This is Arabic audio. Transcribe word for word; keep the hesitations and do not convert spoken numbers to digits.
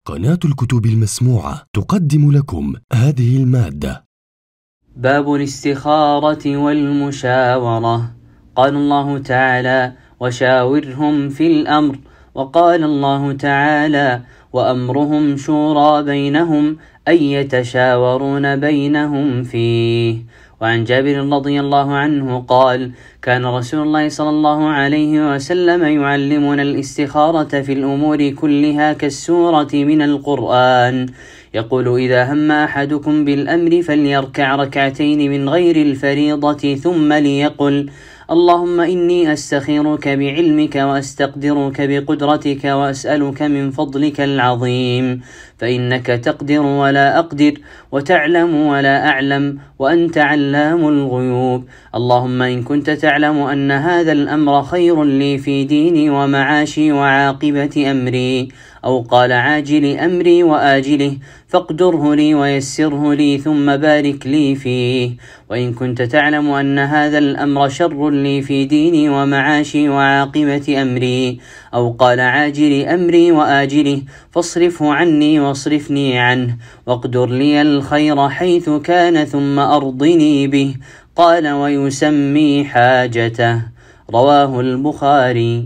قناة الكتب المسموعة تقدم لكم هذه المادة. باب الاستخارة والمشاورة. قال الله تعالى: وشاورهم في الأمر. وقال الله تعالى: وأمرهم شورى بينهم أن يتشاورون بينهم فيه. وعن جابر رضي الله عنه قال: كان رسول الله صلى الله عليه وسلم يعلمنا الاستخارة في الأمور كلها كالسورة من القرآن. يقول: إذا هم أحدكم بالأمر فليركع ركعتين من غير الفريضة ثم ليقل: اللهم إني أستخيرك بعلمك وأستقدرك بقدرتك وأسألك من فضلك العظيم، فإنك تقدر ولا أقدر وتعلم ولا أعلم وأنت علام الغيوب. اللهم إن كنت تعلم أن هذا الأمر خير لي في ديني ومعاشي وعاقبة أمري، أو قال عاجل أمري وآجله، فاقدره لي ويسره لي ثم بارك لي فيه. وإن كنت تعلم أن هذا الأمر شر لي في ديني ومعاشي وعاقبة أمري، أو قال عاجل أمري وآجله، فاصرفه عني واصرفني عنه، واقدر لي الخير حيث كان ثم أرضني به. قال: ويسمي حاجته. رواه البخاري.